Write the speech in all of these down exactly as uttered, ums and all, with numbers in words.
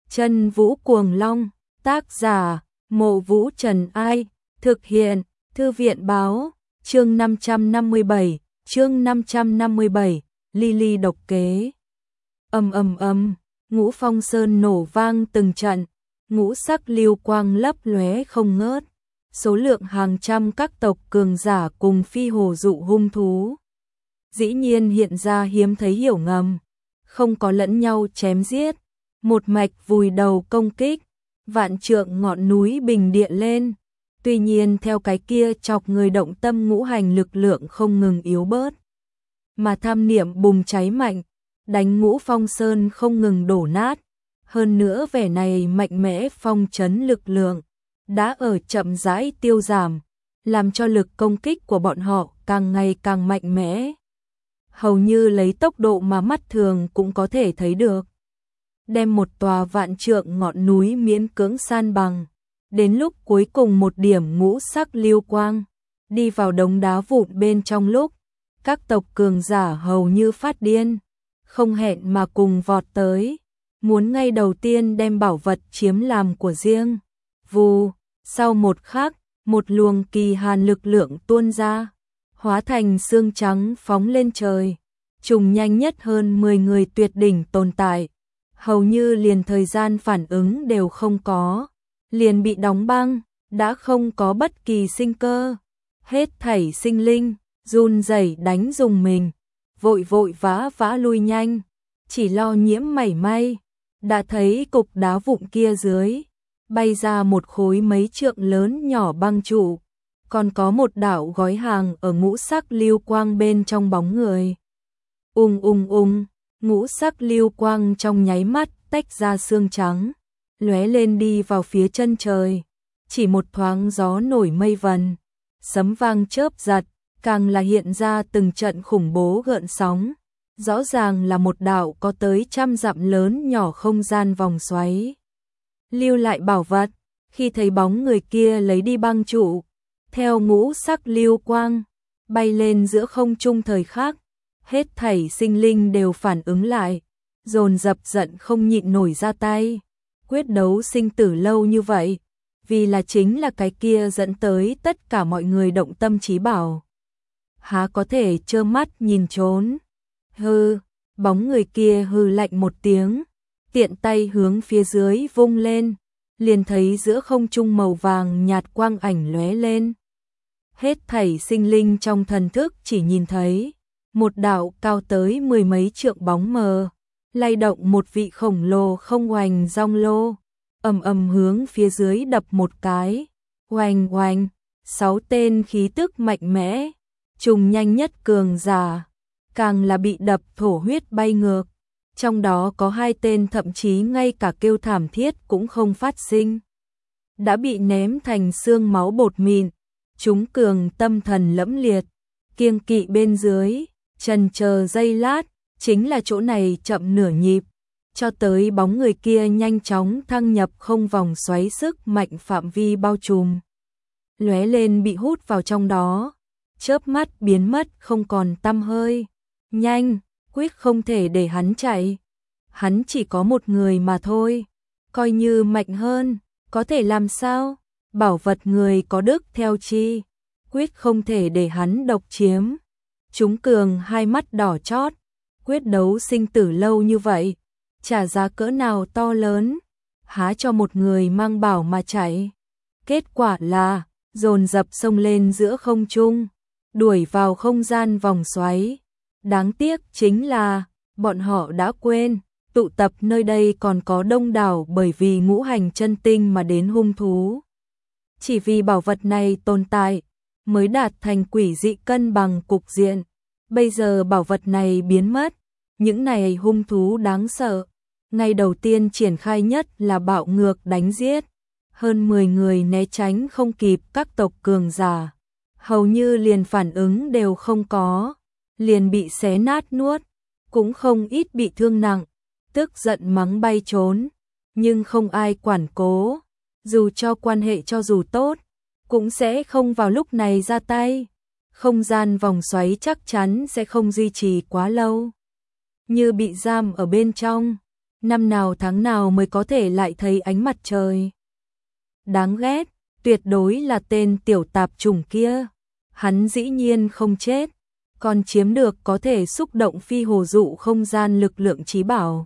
Chân Vũ Cuồng Long, tác giả, Mộ Vũ Trần Ai, thực hiện, Thư viện Báo, chương năm trăm năm mươi bảy, chương năm trăm năm mươi bảy, Lily độc kế. Ầm ầm ầm, Ngũ Phong Sơn nổ vang từng trận, ngũ sắc lưu quang lấp lóe không ngớt, số lượng hàng trăm các tộc cường giả cùng phi hồ dụ hung thú. Dĩ nhiên hiện ra hiếm thấy hiểu ngầm, không có lẫn nhau chém giết, một mạch vùi đầu công kích, vạn trượng ngọn núi bình địa lên. Tuy nhiên theo cái kia chọc người động tâm ngũ hành lực lượng không ngừng yếu bớt, mà tham niệm bùng cháy mạnh, đánh Ngũ Phong Sơn không ngừng đổ nát. Hơn nữa vẻ này mạnh mẽ phong trấn lực lượng đã ở chậm rãi tiêu giảm, làm cho lực công kích của bọn họ càng ngày càng mạnh mẽ, hầu như lấy tốc độ mà mắt thường cũng có thể thấy được, đem một tòa vạn trượng ngọn núi miễn cưỡng san bằng. Đến lúc cuối cùng một điểm ngũ sắc lưu quang đi vào đống đá vụn bên trong lúc, các tộc cường giả hầu như phát điên, không hẹn mà cùng vọt tới, muốn ngay đầu tiên đem bảo vật chiếm làm của riêng. Vù, sau một khắc, một luồng kỳ hàn lực lượng tuôn ra, hóa thành xương trắng phóng lên trời, trùng nhanh nhất hơn mười người tuyệt đỉnh tồn tại, hầu như liền thời gian phản ứng đều không có, liền bị đóng băng, đã không có bất kỳ sinh cơ. Hết thảy sinh linh run rẩy đánh dùng mình, vội vội vã vã lui nhanh, chỉ lo nhiễm mảy may. Đã thấy cục đá vụn kia dưới bay ra một khối mấy trượng lớn nhỏ băng trụ, còn có một đạo gói hàng ở ngũ sắc lưu quang bên trong bóng người. Ung ung ung, ngũ sắc lưu quang trong nháy mắt tách ra xương trắng, lóe lên đi vào phía chân trời, chỉ một thoáng gió nổi mây vần, sấm vang chớp giật, càng là hiện ra từng trận khủng bố gợn sóng. Rõ ràng là một đạo có tới trăm dặm lớn nhỏ không gian vòng xoáy. Lưu lại bảo vật, khi thấy bóng người kia lấy đi băng trụ, theo ngũ sắc lưu quang, bay lên giữa không trung thời khắc, hết thảy sinh linh đều phản ứng lại, dồn dập giận không nhịn nổi ra tay. Quyết đấu sinh tử lâu như vậy, vì là chính là cái kia dẫn tới tất cả mọi người động tâm trí bảo. Há có thể trơ mắt nhìn trốn. Hư, bóng người kia hư lạnh một tiếng, tiện tay hướng phía dưới vung lên, liền thấy giữa không trung màu vàng nhạt quang ảnh lóe lên. Hết thảy sinh linh trong thần thức chỉ nhìn thấy một đạo cao tới mười mấy trượng bóng mờ, lay động một vị khổng lồ không oành rong lô, ầm ầm hướng phía dưới đập một cái, oành oành, sáu tên khí tức mạnh mẽ, trùng nhanh nhất cường giả, càng là bị đập thổ huyết bay ngược, trong đó có hai tên thậm chí ngay cả kêu thảm thiết cũng không phát sinh, đã bị ném thành xương máu bột mịn. Chúng cường tâm thần lẫm liệt, kiêng kỵ bên dưới, chần chờ giây lát, chính là chỗ này chậm nửa nhịp, cho tới bóng người kia nhanh chóng thăng nhập không vòng xoáy sức mạnh phạm vi bao trùm, lóe lên bị hút vào trong đó, chớp mắt biến mất không còn tăm hơi. Nhanh, quyết không thể để hắn chạy. Hắn chỉ có một người mà thôi, coi như mạnh hơn, có thể làm sao? Bảo vật người có đức theo chi, quyết không thể để hắn độc chiếm. Chúng cường hai mắt đỏ chót, quyết đấu sinh tử lâu như vậy, trả giá cỡ nào to lớn, há cho một người mang bảo mà chạy. Kết quả là, dồn dập xông lên giữa không trung, đuổi vào không gian vòng xoáy. Đáng tiếc chính là, bọn họ đã quên, tụ tập nơi đây còn có đông đảo bởi vì ngũ hành chân tinh mà đến hung thú. Chỉ vì bảo vật này tồn tại, mới đạt thành quỷ dị cân bằng cục diện. Bây giờ bảo vật này biến mất, những này hung thú đáng sợ. Ngày đầu tiên triển khai nhất là bạo ngược đánh giết. Hơn mười người né tránh không kịp các tộc cường giả. Hầu như liền phản ứng đều không có, liền bị xé nát nuốt, cũng không ít bị thương nặng, tức giận mắng bay trốn, nhưng không ai quản cố, dù cho quan hệ cho dù tốt, cũng sẽ không vào lúc này ra tay, không gian vòng xoáy chắc chắn sẽ không duy trì quá lâu, như bị giam ở bên trong, Năm nào tháng nào mới có thể lại thấy ánh mặt trời. Đáng ghét, tuyệt đối là tên tiểu tạp chủng kia. Hắn dĩ nhiên không chết, còn chiếm được có thể xúc động phi hồ dụ không gian lực lượng chí bảo.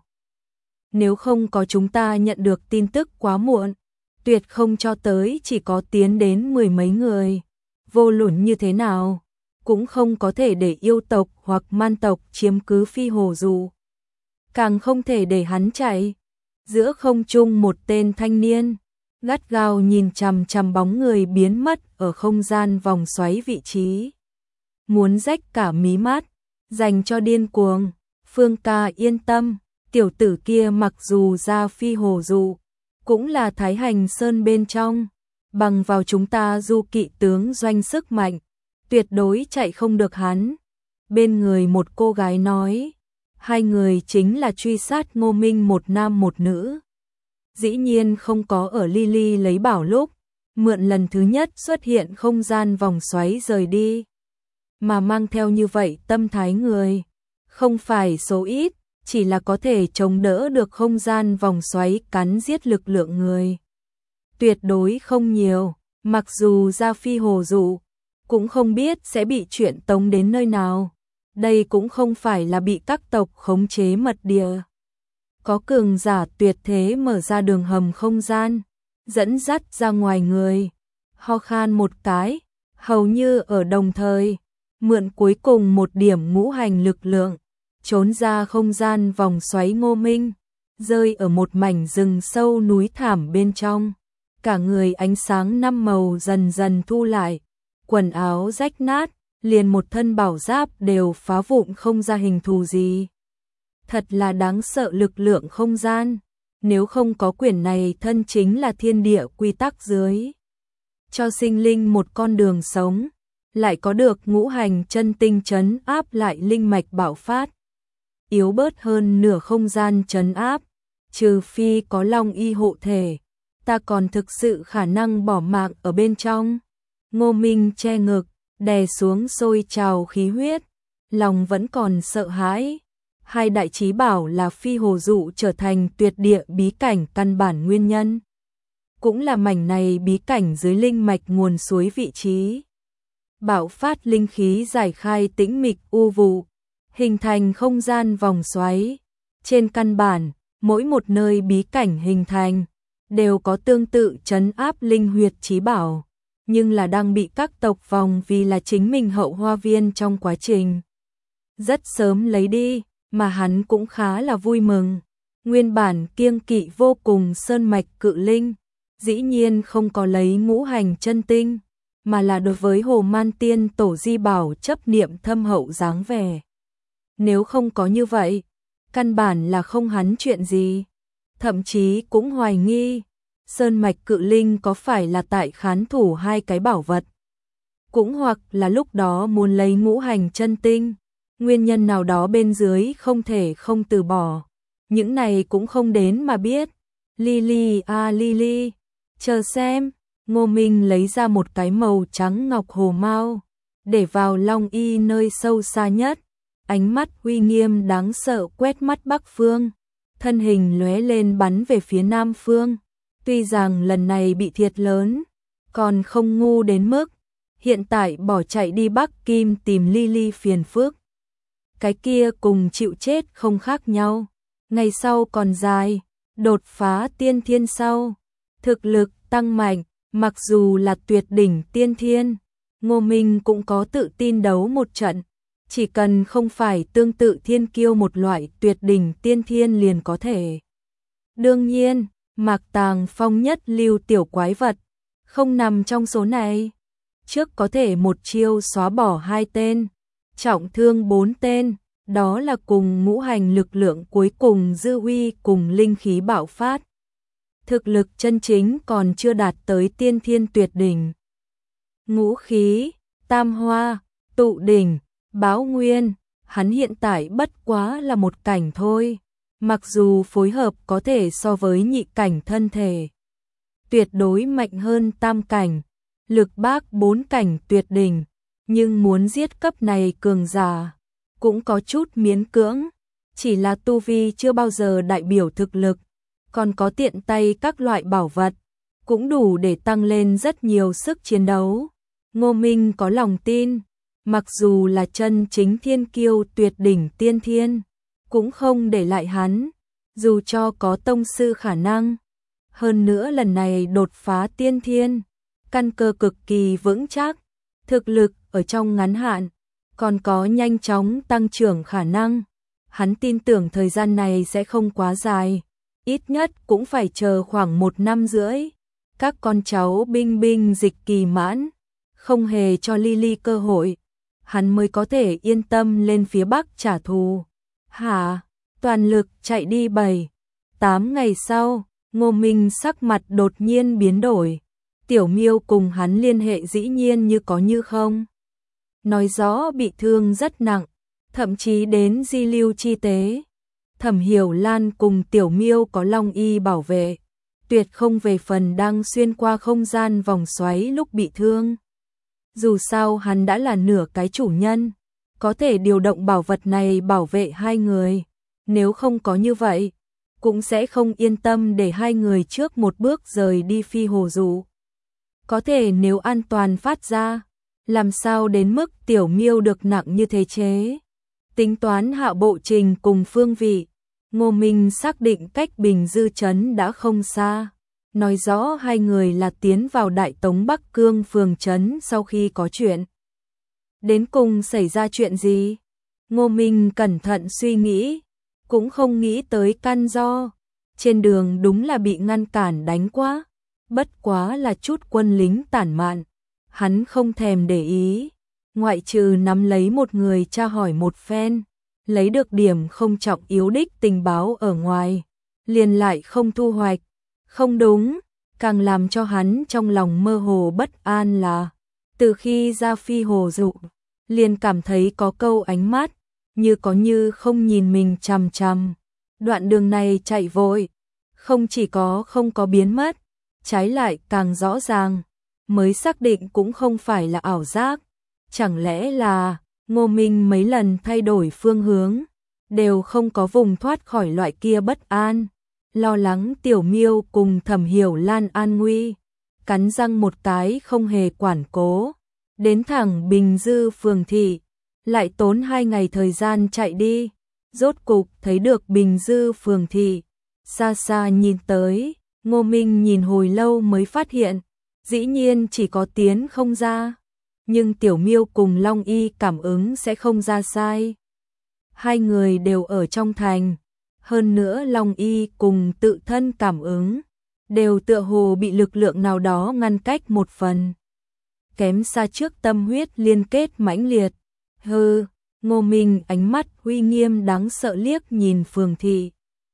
Nếu không có chúng ta nhận được tin tức quá muộn, tuyệt không cho tới chỉ có tiến đến mười mấy người. Vô luận như thế nào, cũng không có thể để yêu tộc hoặc man tộc chiếm cứ phi hồ dụ. Càng không thể để hắn chạy. Giữa không trung một tên thanh niên, gắt gao nhìn chằm chằm bóng người biến mất ở không gian vòng xoáy vị trí. Muốn rách cả mí mắt, dành cho điên cuồng. Phương ca yên tâm, tiểu tử kia mặc dù ra phi hồ dụ, cũng là Thái Hành Sơn bên trong, bằng vào chúng ta du kỵ tướng doanh sức mạnh, tuyệt đối chạy không được hắn. Bên người một cô gái nói, hai người chính là truy sát Ngô Minh một nam một nữ. Dĩ nhiên không có ở Lily lấy bảo lúc, mượn lần thứ nhất xuất hiện không gian vòng xoáy rời đi. Mà mang theo như vậy tâm thái người, không phải số ít, chỉ là có thể chống đỡ được không gian vòng xoáy cắn giết lực lượng người. Tuyệt đối không nhiều, mặc dù ra phi hồ dụ, cũng không biết sẽ bị chuyện tống đến nơi nào. Đây cũng không phải là bị các tộc khống chế mật địa. Có cường giả tuyệt thế mở ra đường hầm không gian, dẫn dắt ra ngoài người. Ho khan một cái, hầu như ở đồng thời, mượn cuối cùng một điểm ngũ hành lực lượng, trốn ra không gian vòng xoáy Ngô Minh, rơi ở một mảnh rừng sâu núi thảm bên trong. Cả người ánh sáng năm màu dần dần thu lại, quần áo rách nát, liền một thân bảo giáp đều phá vụn không ra hình thù gì. Thật là đáng sợ lực lượng không gian, nếu không có quyển này thân chính là thiên địa quy tắc dưới. Cho sinh linh một con đường sống, lại có được ngũ hành chân tinh trấn áp lại linh mạch bạo phát. Yếu bớt hơn nửa không gian trấn áp, trừ phi có long y hộ thể, ta còn thực sự khả năng bỏ mạng ở bên trong. Ngô Minh che ngực, đè xuống sôi trào khí huyết, lòng vẫn còn sợ hãi. Hai đại chí bảo là phi hồ dụ trở thành tuyệt địa bí cảnh căn bản nguyên nhân. Cũng là mảnh này bí cảnh dưới linh mạch nguồn suối vị trí. Bạo phát linh khí giải khai tĩnh mịch u vụ, hình thành không gian vòng xoáy. Trên căn bản, mỗi một nơi bí cảnh hình thành, đều có tương tự trấn áp linh huyệt chí bảo, nhưng là đang bị các tộc vòng vì là chính mình hậu hoa viên trong quá trình. Rất sớm lấy đi, mà hắn cũng khá là vui mừng. Nguyên bản kiêng kỵ vô cùng sơn mạch cự linh, dĩ nhiên không có lấy ngũ hành chân tinh, mà là đối với Hồ Man Tiên Tổ di bảo chấp niệm thâm hậu dáng vẻ. Nếu không có như vậy, căn bản là không hắn chuyện gì. Thậm chí cũng hoài nghi, sơn mạch cự linh có phải là tại khán thủ hai cái bảo vật. Cũng hoặc là lúc đó muốn lấy ngũ hành chân tinh, nguyên nhân nào đó bên dưới không thể không từ bỏ. Những này cũng không đến mà biết. Lily à Lily, chờ xem. Ngô Minh lấy ra một cái màu trắng ngọc hồ mao, để vào long y nơi sâu xa nhất. Ánh mắt uy nghiêm đáng sợ quét mắt bắc phương, thân hình lóe lên bắn về phía nam phương. Tuy rằng lần này bị thiệt lớn, còn không ngu đến mức hiện tại bỏ chạy đi Bắc Kim tìm Lily phiền phức. Cái kia cùng chịu chết không khác nhau. Ngày sau còn dài, đột phá tiên thiên sau, thực lực tăng mạnh, mặc dù là tuyệt đỉnh tiên thiên, Ngô Minh cũng có tự tin đấu một trận. Chỉ cần không phải tương tự thiên kiêu một loại tuyệt đỉnh tiên thiên liền có thể. Đương nhiên, Mạc Tàng Phong nhất lưu tiểu quái vật, không nằm trong số này. Trước có thể một chiêu xóa bỏ hai tên, trọng thương bốn tên, đó là cùng ngũ hành lực lượng cuối cùng dư uy cùng linh khí bạo phát. Thực lực chân chính còn chưa đạt tới tiên thiên tuyệt đỉnh. Ngũ khí, tam hoa, tụ đỉnh, báo nguyên, hắn hiện tại bất quá là một cảnh thôi. Mặc dù phối hợp có thể so với nhị cảnh thân thể, tuyệt đối mạnh hơn tam cảnh, lực bác bốn cảnh tuyệt đỉnh, nhưng muốn giết cấp này cường giả, cũng có chút miễn cưỡng. chỉ là tu vi chưa bao giờ đại biểu thực lực, còn có tiện tay các loại bảo vật, cũng đủ để tăng lên rất nhiều sức chiến đấu. Ngô Minh có lòng tin, mặc dù là chân chính thiên kiêu tuyệt đỉnh tiên thiên, cũng không để lại hắn, dù cho có tông sư khả năng. Hơn nữa lần này đột phá tiên thiên, căn cơ cực kỳ vững chắc, thực lực ở trong ngắn hạn, còn có nhanh chóng tăng trưởng khả năng. Hắn tin tưởng thời gian này sẽ không quá dài, ít nhất cũng phải chờ khoảng một năm rưỡi. Các con cháu binh binh dịch kỳ mãn, không hề cho Lily cơ hội, hắn mới có thể yên tâm lên phía Bắc trả thù. Hả? Toàn lực chạy đi bảy, tám ngày sau, Ngô Minh sắc mặt đột nhiên biến đổi. Tiểu Miêu cùng hắn liên hệ dĩ nhiên như có như không. Nói rõ bị thương rất nặng, thậm chí đến di lưu chi tế. Thẩm Hiểu Lan cùng Tiểu Miêu có Long Y bảo vệ, tuyệt không về phần đang xuyên qua không gian vòng xoáy lúc bị thương. Dù sao hắn đã là nửa cái chủ nhân, có thể điều động bảo vật này bảo vệ hai người. Nếu không có như vậy, cũng sẽ không yên tâm để hai người trước một bước rời đi Phi Hồ Dụ. Có thể nếu an toàn phát ra, làm sao đến mức Tiểu Miêu được nặng như thế chế. Tính toán hạ bộ trình cùng phương vị, Ngô Minh xác định cách Bình Dư Trấn đã không xa. Nói rõ hai người là tiến vào Đại Tống Bắc Cương phường trấn sau khi có chuyện. Đến cùng xảy ra chuyện gì? Ngô Minh cẩn thận suy nghĩ, cũng không nghĩ tới căn do. Trên đường đúng là bị ngăn cản đánh quá, bất quá là chút quân lính tản mạn. Hắn không thèm để ý, ngoại trừ nắm lấy một người tra hỏi một phen, lấy được điểm không trọng yếu đích tình báo ở ngoài, liền lại không thu hoạch. Không đúng, càng làm cho hắn trong lòng mơ hồ bất an là, từ khi ra Phi Hồ Dụ, liền cảm thấy có câu ánh mắt, như có như không nhìn mình chằm chằm. Đoạn đường này chạy vội, không chỉ có không có biến mất, trái lại càng rõ ràng, mới xác định cũng không phải là ảo giác. Chẳng lẽ là Ngô Minh mấy lần thay đổi phương hướng, đều không có vùng thoát khỏi loại kia bất an. Lo lắng Tiểu Miêu cùng Thẩm Hiểu Lan an nguy, cắn răng một cái không hề quản cố, đến thẳng Bình Dư phường thị, lại tốn hai ngày thời gian chạy đi, rốt cục thấy được Bình Dư phường thị. Xa xa nhìn tới, Ngô Minh nhìn hồi lâu mới phát hiện, dĩ nhiên chỉ có tiến không ra, nhưng Tiểu Miêu cùng Long Y cảm ứng sẽ không ra sai. Hai người đều ở trong thành. Hơn nữa Long Y cùng tự thân cảm ứng, đều tựa hồ bị lực lượng nào đó ngăn cách một phần. Kém xa trước tâm huyết liên kết mãnh liệt. Hừ, Ngô Minh ánh mắt uy nghiêm đáng sợ liếc nhìn phường thị.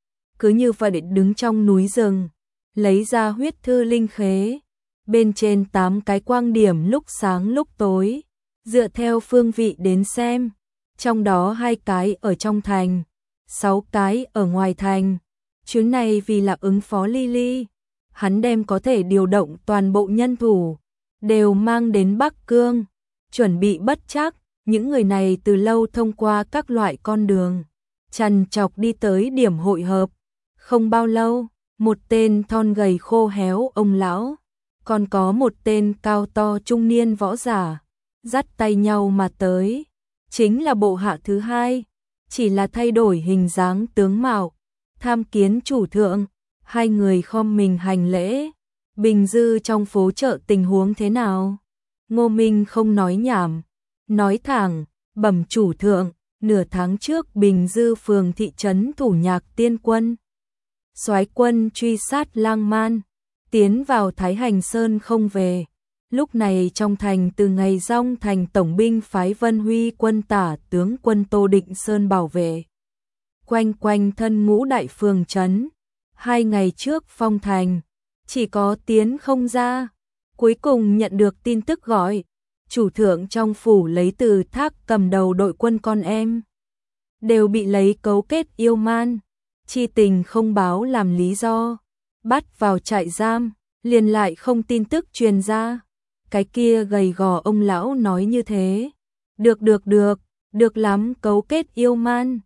Cứ như vậy đứng trong núi rừng, lấy ra huyết thư linh khế. Bên trên tám cái quang điểm lúc sáng lúc tối, dựa theo phương vị đến xem, trong đó hai cái ở trong thành, sáu cái ở ngoài thành. Chuyến này vì là ứng phó Lily, hắn đem có thể điều động toàn bộ nhân thủ, đều mang đến Bắc Cương, chuẩn bị bất trắc. Những người này từ lâu thông qua các loại con đường, trằn trọc đi tới điểm hội hợp. Không bao lâu, một tên thon gầy khô héo ông lão, còn có một tên cao to trung niên võ giả, dắt tay nhau mà tới. Chính là bộ hạ thứ hai, chỉ là thay đổi hình dáng tướng mạo. Tham kiến chủ thượng. Hai người khom mình hành lễ. Bình Dư trong phố chợ tình huống thế nào? Ngô Minh không nói nhảm, nói thẳng, bẩm chủ thượng, nửa tháng trước Bình Dư phường thị trấn Thủ Nhạc Tiên quân, soái quân truy sát lang man, tiến vào Thái Hành Sơn không về. Lúc này trong thành từ ngày Dong thành tổng binh phái Vân Huy quân tả tướng quân Tô Định Sơn bảo vệ. Quanh quanh thân ngũ đại phường trấn, hai ngày trước phong thành, chỉ có tiến không ra. Cuối cùng nhận được tin tức gọi, chủ thượng trong phủ lấy từ Thác cầm đầu đội quân con em, đều bị lấy cấu kết yêu man, chi tình không báo làm lý do, bắt vào trại giam, liền lại không tin tức truyền ra. Cái kia gầy gò ông lão nói như thế. Được được được, được lắm, cấu kết yêu man,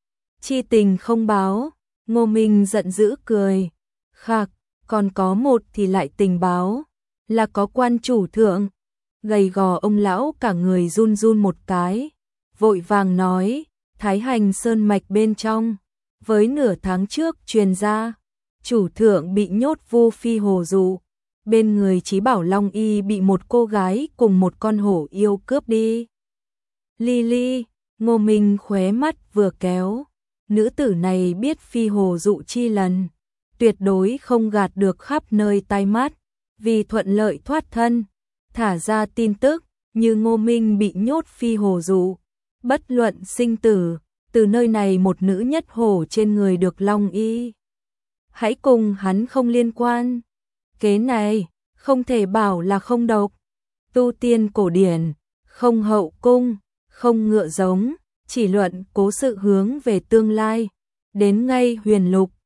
chi tình không báo, Ngô Minh giận dữ cười, khạc, còn có một thì lại tình báo, là có quan chủ thượng. Gầy gò ông lão cả người run run một cái, vội vàng nói, Thái Hành Sơn mạch bên trong, với nửa tháng trước truyền ra, chủ thượng bị nhốt vô phi hồ dụ, bên người Chí Bảo Long Y bị một cô gái cùng một con hổ yêu cướp đi. Lily, Ngô Minh khóe mắt vừa kéo, nữ tử này biết phi hồ dụ chi lần, tuyệt đối không gạt được khắp nơi tai mắt, vì thuận lợi thoát thân, thả ra tin tức, như Ngô Minh bị nhốt phi hồ dụ, bất luận sinh tử, từ nơi này một nữ nhất hổ trên người được Long Y. Hãy cùng hắn không liên quan. Kế này, không thể bảo là không độc. Tu tiên cổ điển, không hậu cung, không ngựa giống, chỉ luận cố sự hướng về tương lai. Đến ngay huyền lục,